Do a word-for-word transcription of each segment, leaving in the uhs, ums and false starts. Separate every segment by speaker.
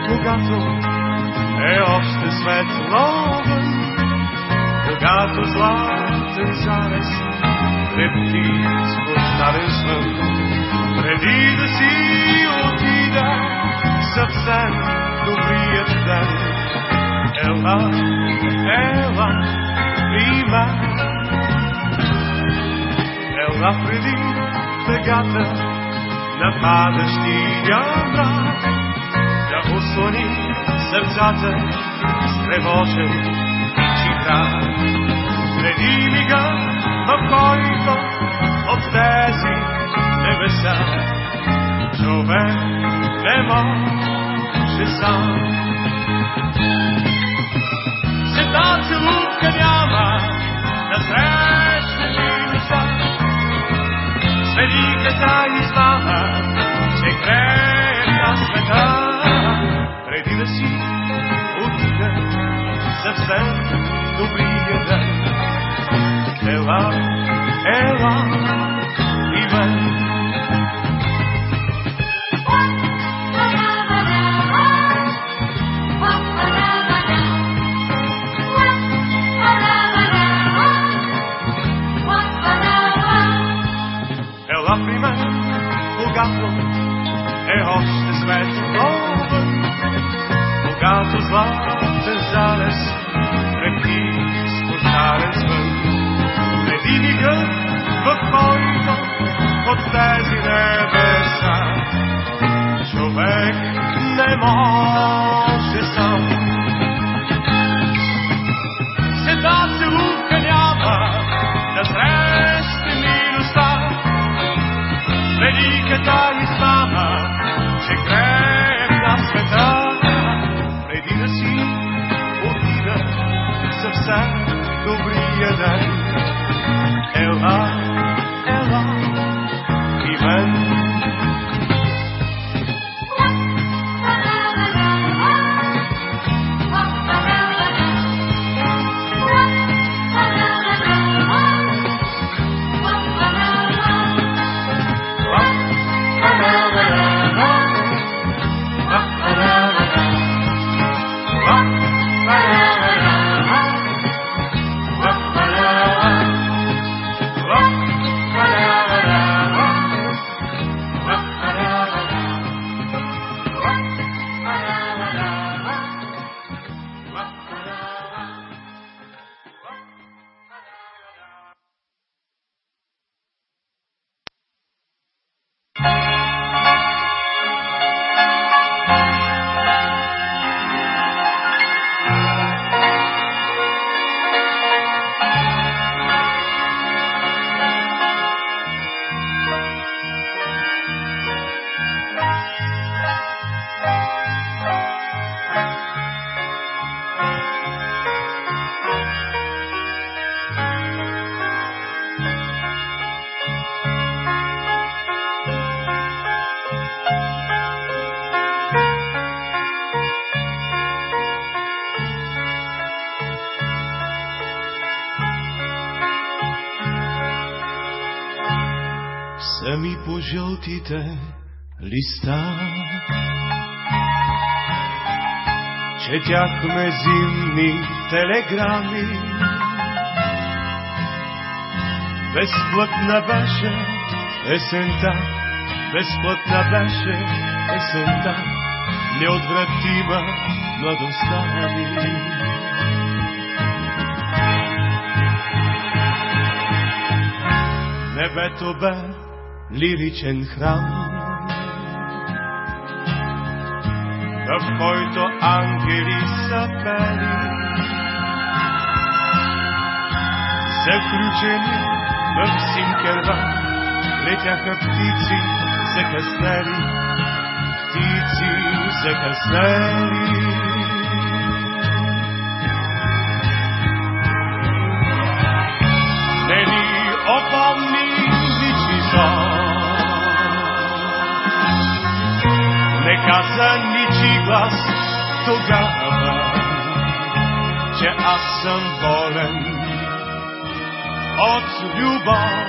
Speaker 1: когато е още светловен, когато златен зарез трепти с прощален звън, преди да си отида съвсем добрият ден. Ела, ела при мен, ела преди тъгата на падащия мрак, да ослони сърцата с тревожен читак. Преди мига, в който от тези небеса човек не може сам. Седа целувка няма на срещани места, с великата измама се грее на света. Преди да си отида съвсем добрия ден, ела, ела при мен. Ела при мен, когато е още светловен, когато златен залез трепти с прощален звън, преди мига, в който от тези небеса човек не може сам. Седа целувка няма да срещне милостта, великата измама, че грее на света. Преди да си отида съвсем добрия ден, ела, ела при мен. Сами по жълтите листа четяхме зимни телеграми. Безплътна беше есента, безплътна беше есента, неотвратима младостта ми. Небето бе лиричен храм, в който ангели са пели, заключени в синкерва, летяха птици закъснели, птици закъснели. Не ни опомни лични сон, не каза ничи глас тогава, че аз съм болен от любов,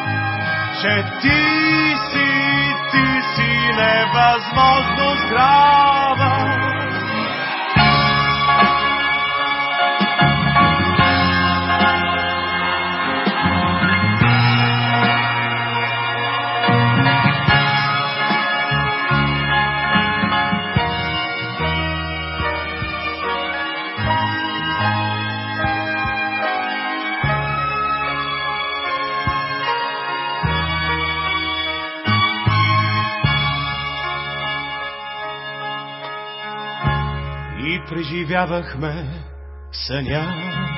Speaker 1: че ти си, ти си невъзможно здрав. и преживявахме съня.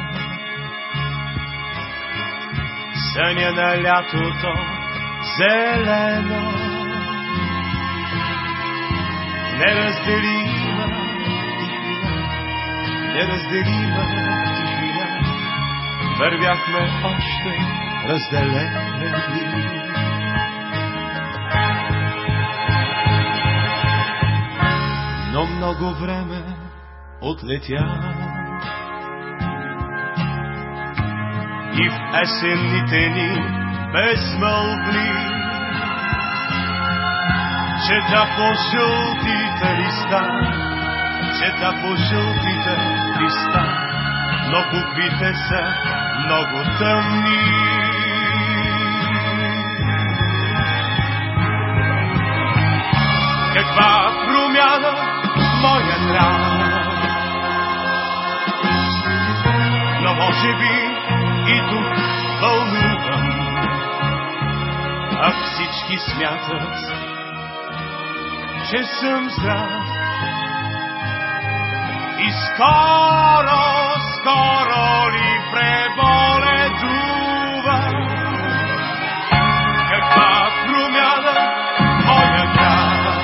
Speaker 1: Съня на лятото зелено, неразделима тихина, неразделима тихина, вървяхме още разделени. Но много време отлетя и в есенните ни безмълвни чета по жълтите листа, чета по жълтите листа, но буквите са много тъмни. Каква промяна в моя нрав, но може би и тук вълнувам, а всички смятат, че съм здрав. И скоро, скоро ли преболедува? Каква промяна в моя град,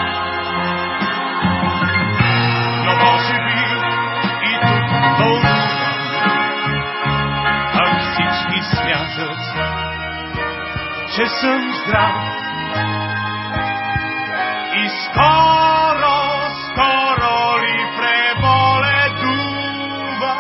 Speaker 1: но може би и тук вълнувам, а всички смятат, че съм здрав. И скоро, скоро ли преболедува?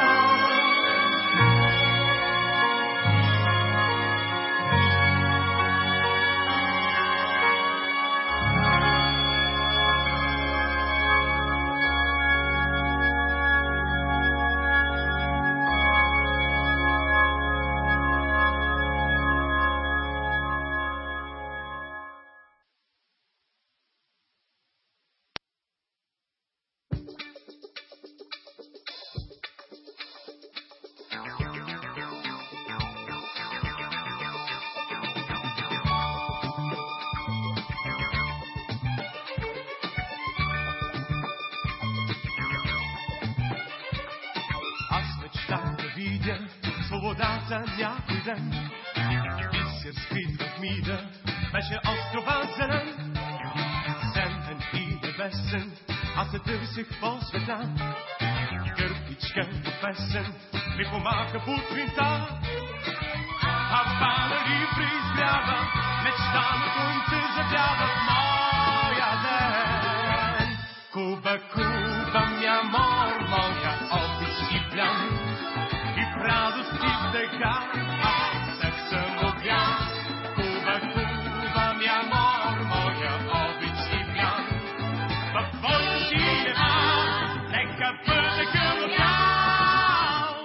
Speaker 1: Свободата някой ден и се разкрит в мида беше острова зелен, земен и небесен. Аз се търсих по света, кърпичка до песен ми помаха по твинта. Хавана ли преизбява, мечта на слънце завява в моя ден. Куба, Куба, ми амор, моя обич и плян, и в радост и в тъга, аз так съм огрян. Куба, Куба, ми амор, моя обич и плян, в твоята синева, нека бъде гълъб бял.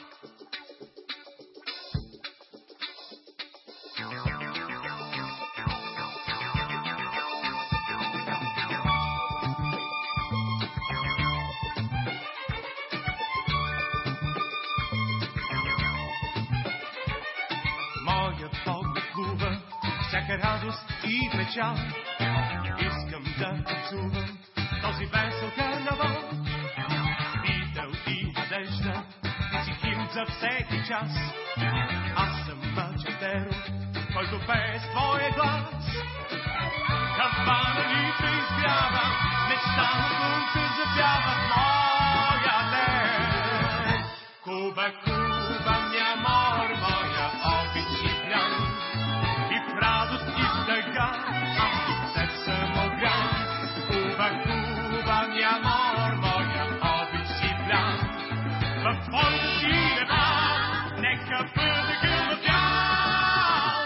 Speaker 1: Всяка радост и печал, искам да танцувам този весел карнавал. Идъл и надежда, си химн за всеки час. Аз съм мълчатеро, който пее с твоя глас. Кавана ли те избява, мечта на слънце запява в моя ден. Куба, Куба, ми амор, моя обич и плян, и в радост и в тъга, аз так съм огрян. Куба, Куба, ми амор, моя обич и плян, в твоята синева, нека бъде гълъб бял.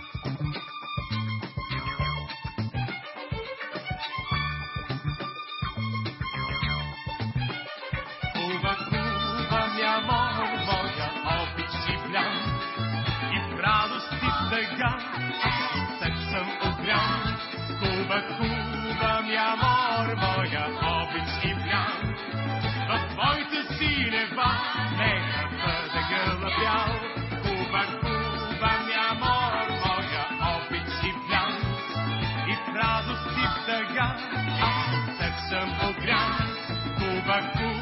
Speaker 1: Куба, Куба, ми амор, моя обич и плян, и в радост и в тъга, так съм огрян. Куба, Куба, ми амор, моя обич и плян, в твоите синева, нека бъде гълъб бял. Куба, Куба, ми амор, моя обич и плян, и в радост и в тъга, аз так съм огрян. Куба, Куба,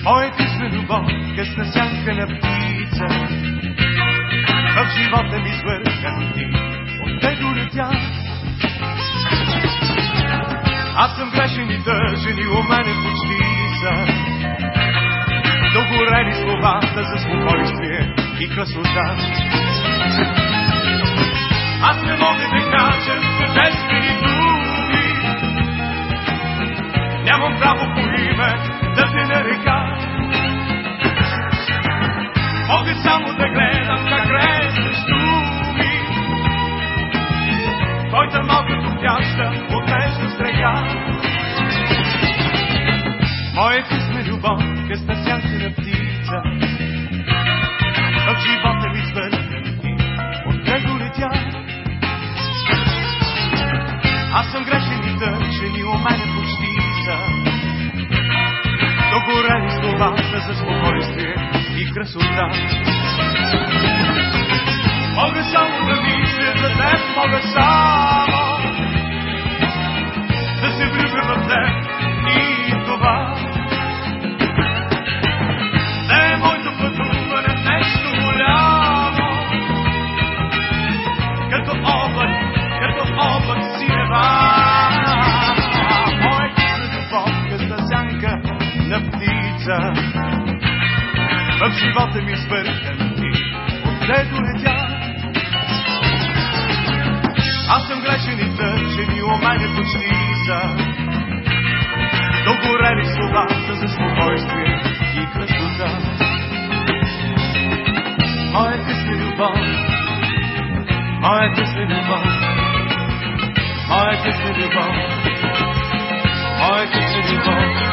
Speaker 1: Моя късна любов, късна сянка на птица, в живота ми свързан ти, отде долетя. Аз съм грешен и тъжен и у мене почти са догорели словата за спокойствие и красота. Аз не мога да кажа тържествени думи, нямам право по име да те нарека. Мога само да гледам как грее срещу ми твоята малка топтяща от нежна стрега. Моя късна любов, късна сянка на птица, в живота ми свързан ти, отде долетя. Аз съм грешен и тъжен и у мене почти са догорели словата за спокойствие и красота. Мога само да мисля за теб, мога само да се влюбя в теб и това да е моето пътуване нещо голямо, като облак, като облак синева. Моя късна любов, късна сянка на птица, в живота ми свързан ти, отде долетя. Аз съм грешен и тъжен и у мене почти са догорели словата за спокойствие и красота. Моя късна любов, моя късна любов, моя късна любов, моя късна любов.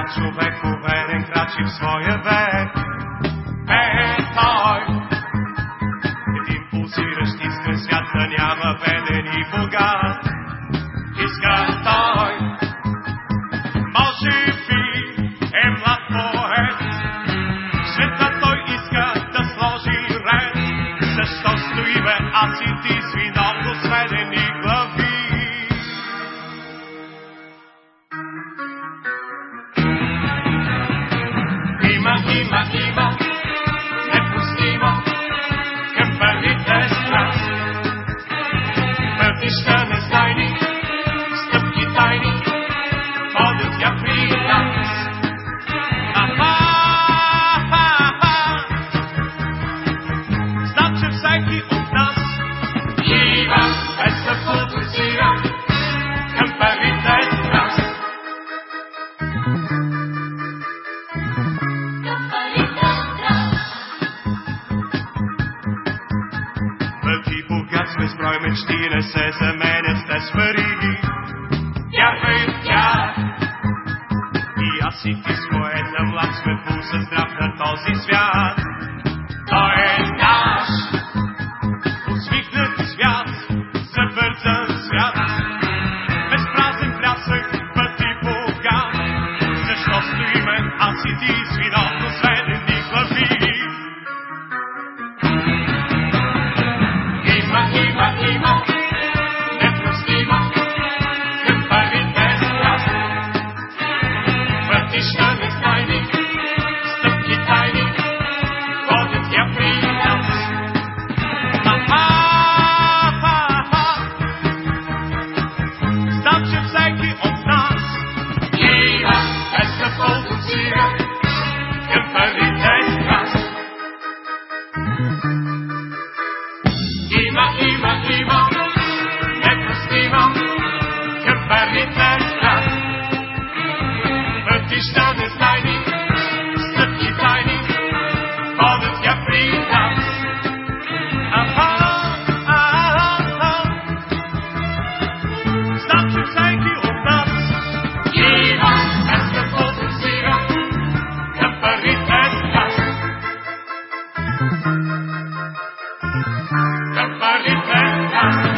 Speaker 1: Млад човек, уверен, крачи в своя век. Е, той, един пулсиращ искрен свят, да няма беден и богат. Иска той, може би е млад поет, в света той иска да сложи ред. Защо стоиме аз и ти с виновно сведени глави? Има, има, има, непустимо към първите страст. Пътища незнайни, стъпки тайни, водят я при нас. Аха, аха, знам, че всеки от нас има без да подозира към първите страст. Безброй мечти не се заменят с тези пари. Вярвай в тях. И аз и ти с поета млад сме пулса здрав на този свят. Той е наш усмихнат свят, забързан свят, безпразен плясък, път и богат. Защо стоиме аз и ти с виновно сведени глави? Има, има, има, непростима към първите страст. Пътища незнайни, стъпки тайни, водят я при нас. Аха, аха, знам, че всеки от нас има без да подозира към първите страст. Има, има, има, непростима към първите страст. Пътища незнайни, стъпки тайни, водят я при нас. Аха, аха, знам, че всеки от нас има без да подозира към първите страст. Към първите страст.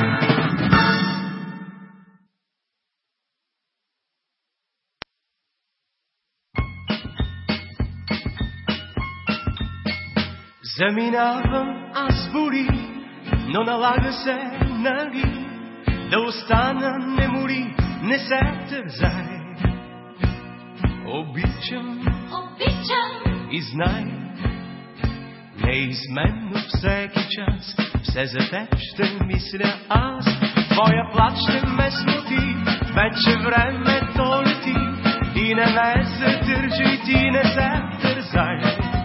Speaker 1: Заминавам аз боли, но налага се, нали, да остана, не мори, не се тързай. Обичам, обичам и знай, неизменно всеки час все за теб ще мисля аз. Твоя плач ще ме смути, вече времето лети и не ме задържи, ти не се тързай.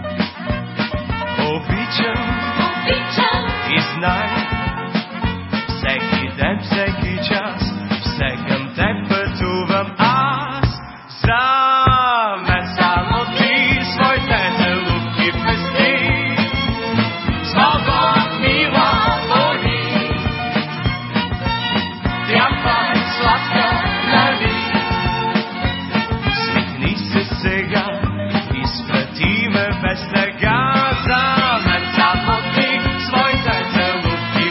Speaker 1: Обичам, обичам и знай, всеки ден, всеки час, все към теб пътувам аз. За мен само ти своите залюбки пести, с много мила води, трябва сладка, нали? Усмихни се сега, изпрати ме без тъга. За мен само ти своите залюбки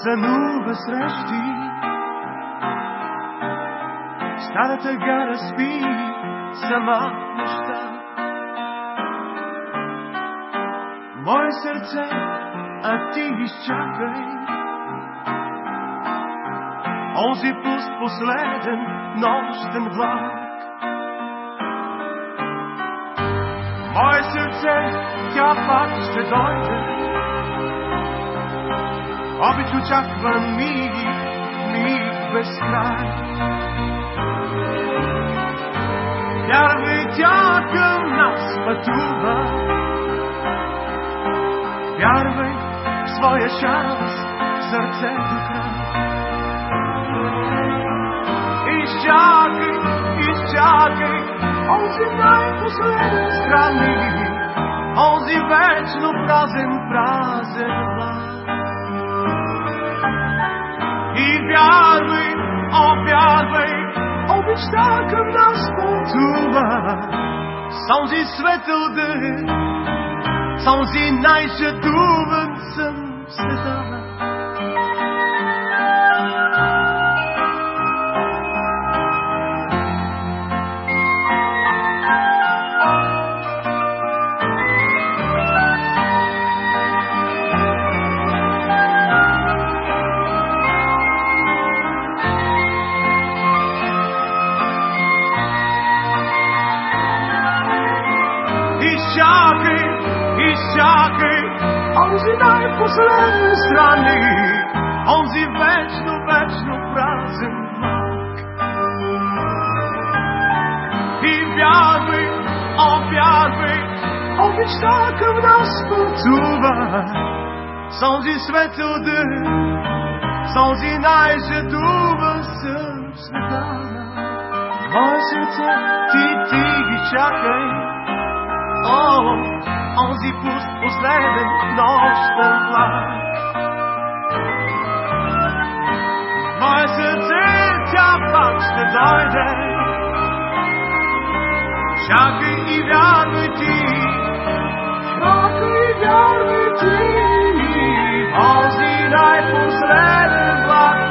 Speaker 1: празнува срещи. Старата гара спи сама нощта. Мое сърце, а ти изчакай онзи пуст последен нощен влак. Мое сърце, тя пак ще дойде. Обич очаква миг, миг без край. Вярвай, тя към нас пътува. Вярвай в своя шанс, сърце до край. Изчакай, изчакай онзи най-последен странник, онзи вечно празен, празен влак. И вярвай, о, вярвай, обичта към нас пътува. С онзи светъл ден, с онзи най-жадуван сън в света. Изчакай, изчакай онзи най-последен странник, онзи вечно, вечно празен влак. И вярвай, о, вярвай, обичта към нас пътува. С онзи светъл ден, с онзи най-жадуван сън в света. Мое сърце, ти, ти ги чакай. О, онзи пуст последен нощен влак. Мое сърце, тя пак ще дойде. Чакай и вярвай ти. Чакай и вярвай ти. Онзи най-последен влак.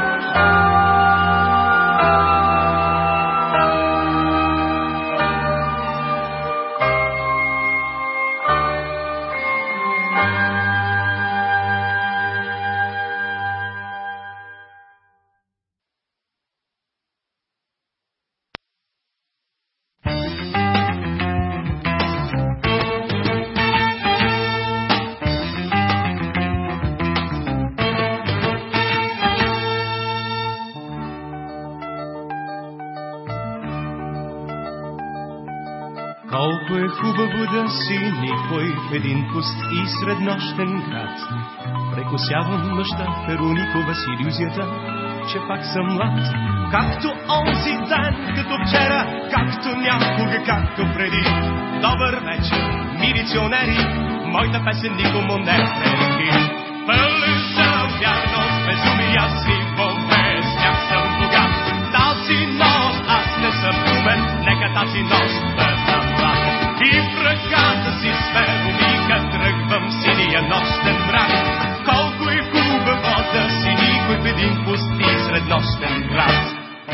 Speaker 1: Колко е хубаво да си никой в един пуст и среднощен град. Прекосявам нощта, Вероникова с иллюзията, че пак съм млад. Както онзи ден, като вчера, както някога, както преди. Добър вечер, милиционери, моята песен никому не преди. Пълен съм вярност, безумия си, без смях съм богат. Тази нощ аз не съм умен, нека тази нощ бъда млад. И в ръката си с Вероника тръгвам синия нощен мрак. Колко е хубаво да си никой в един пуст и среднощен град.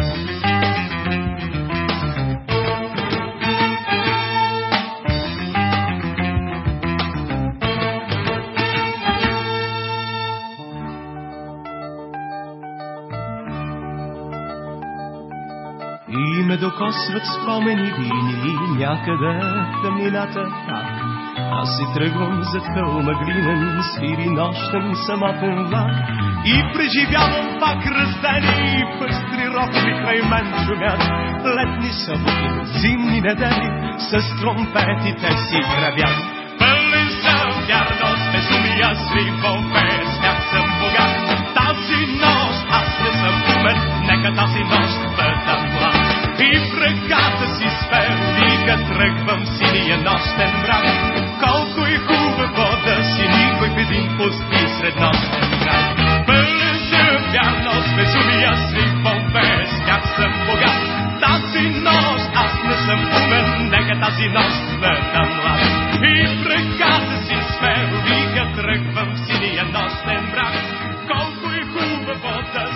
Speaker 1: И ме докосват спомени вини някъде в тъмнината пак. Аз си тръгвам зад хълма глинен, свири нощен самотен влак. И преживявам пак раздени, пъстри рокови край мен шумят. Летни съботи, зимни недели, с тромпетите си грабят. Пълен съм вярност, безумия свивам, без смях съм богат. Тази нощ аз не съм умен, нека тази нощ бъда млад. И в ръката си с Вероника тръгвам синия нощен мрак. Колко е хубаво да си никой в един пуст и среднощен град. Пълен съм вярност, безумия свивам, без смях съм богат. Тази нощ аз не съм умен, нека тази нощ бъда млад. И в ръката си с Вероника тръгвам синия нощен мрак. Колко е хубаво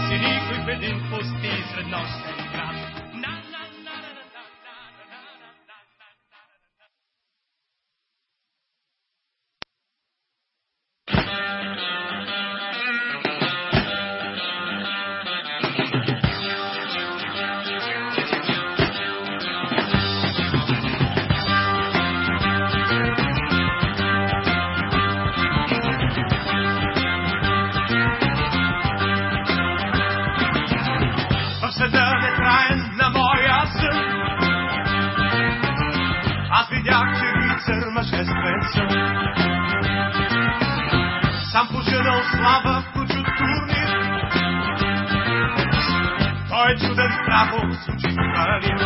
Speaker 1: си никой в един пусти среднощен град.
Speaker 2: Сам пожинал слава в кучу турнир. Той е чуден право с очи палим.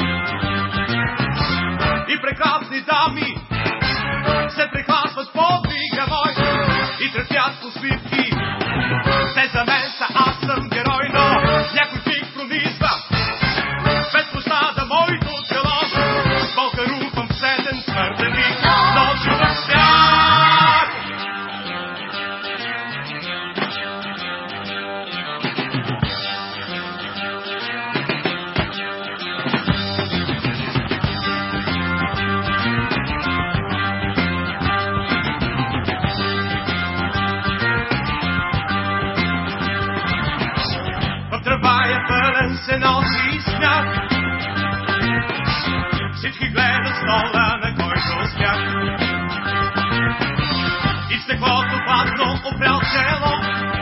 Speaker 2: И прекрасни дами се прехласват подвига мой и тръпят по свивки. Те за мен са, аз съм герой, но някой пик пронизва без пощада моето тело. С болка рухам в сетен смъртен миг, но чуден свят. Трамвая пълен се носи сняг. Всички гледат стола, на който спях. И стеклото пазно опрял чело.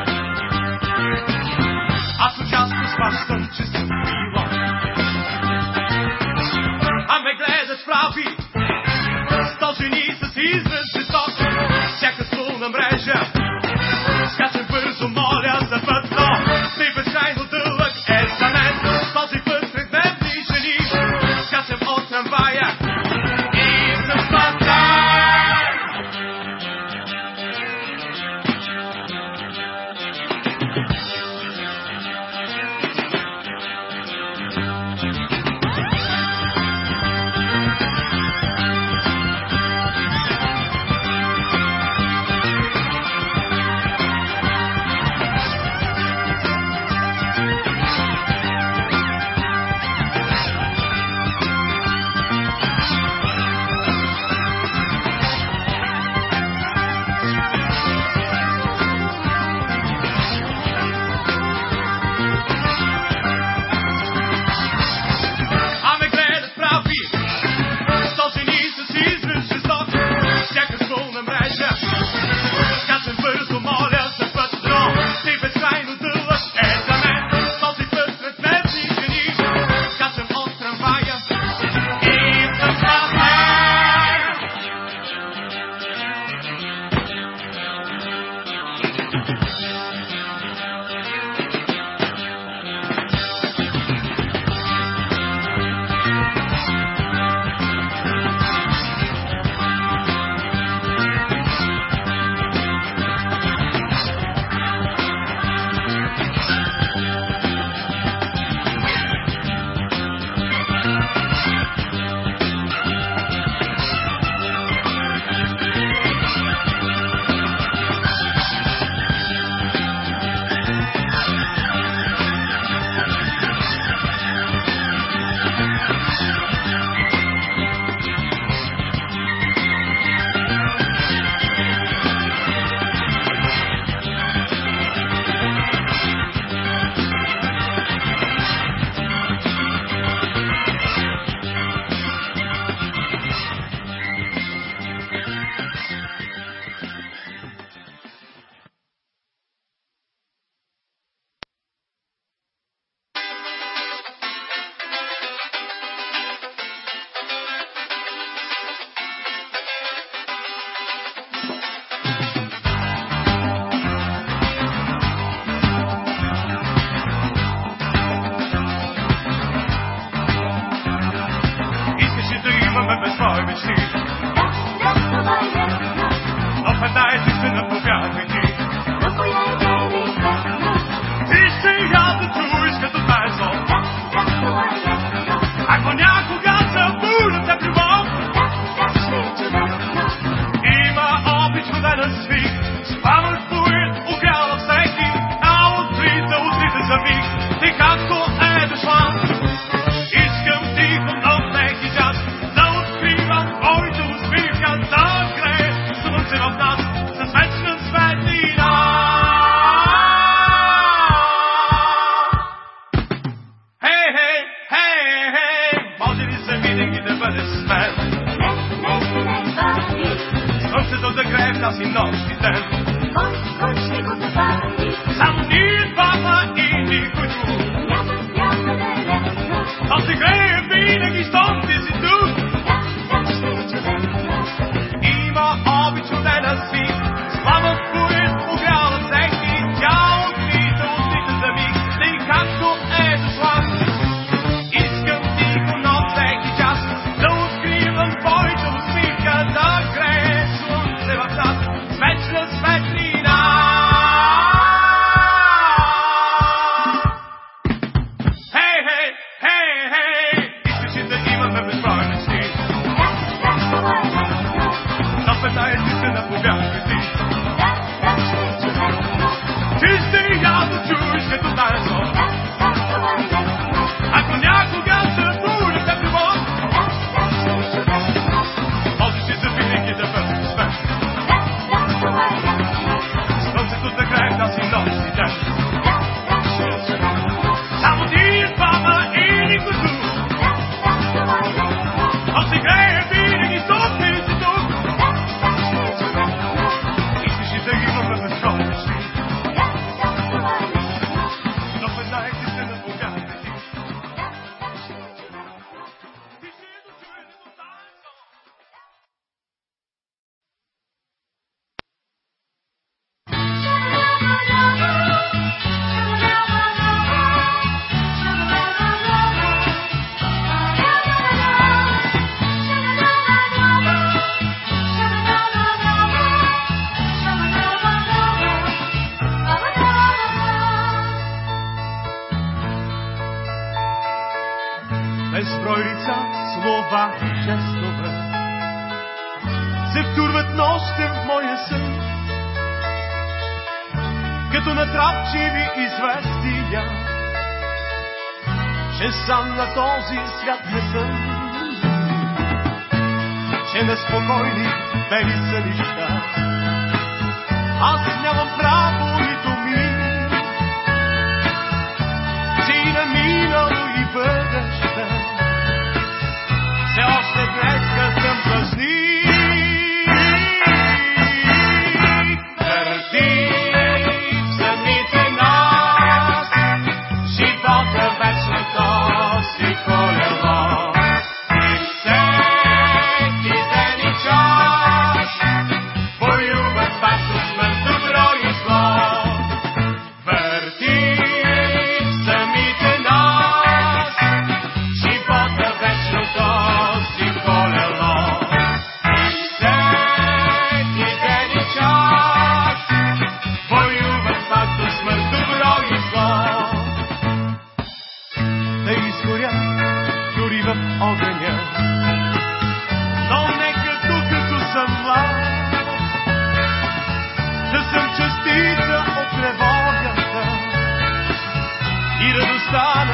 Speaker 2: Аз участно спащам, че съм било. А ме гледат прави, сто жени с израз жесток. Всяка стулна мрежа скачам бързо, моля за път, но не безкрайно дълъг е за мен. Този път пред мен ни жени, скачам от трамвая и съм спасен. безброй лица, слова и жестове се втурват нощем в моя сън, като натрапчиви известия, че сам на този свят не съм, че неспокойни бели сънища аз нямам право нито ми, че и на минало и бъдеще все още днеска съм празни. Върти в самите нас живота вечното си колело и всеки ден и час воюват пак до смърт, добро и зло. Върти в самите нас живота вечното си колело и всеки ден и час воюват пак до смърт, добро и зло. Да изгоря дори в огъня, но нека докато съм млад да съм частица от тревогата и радостта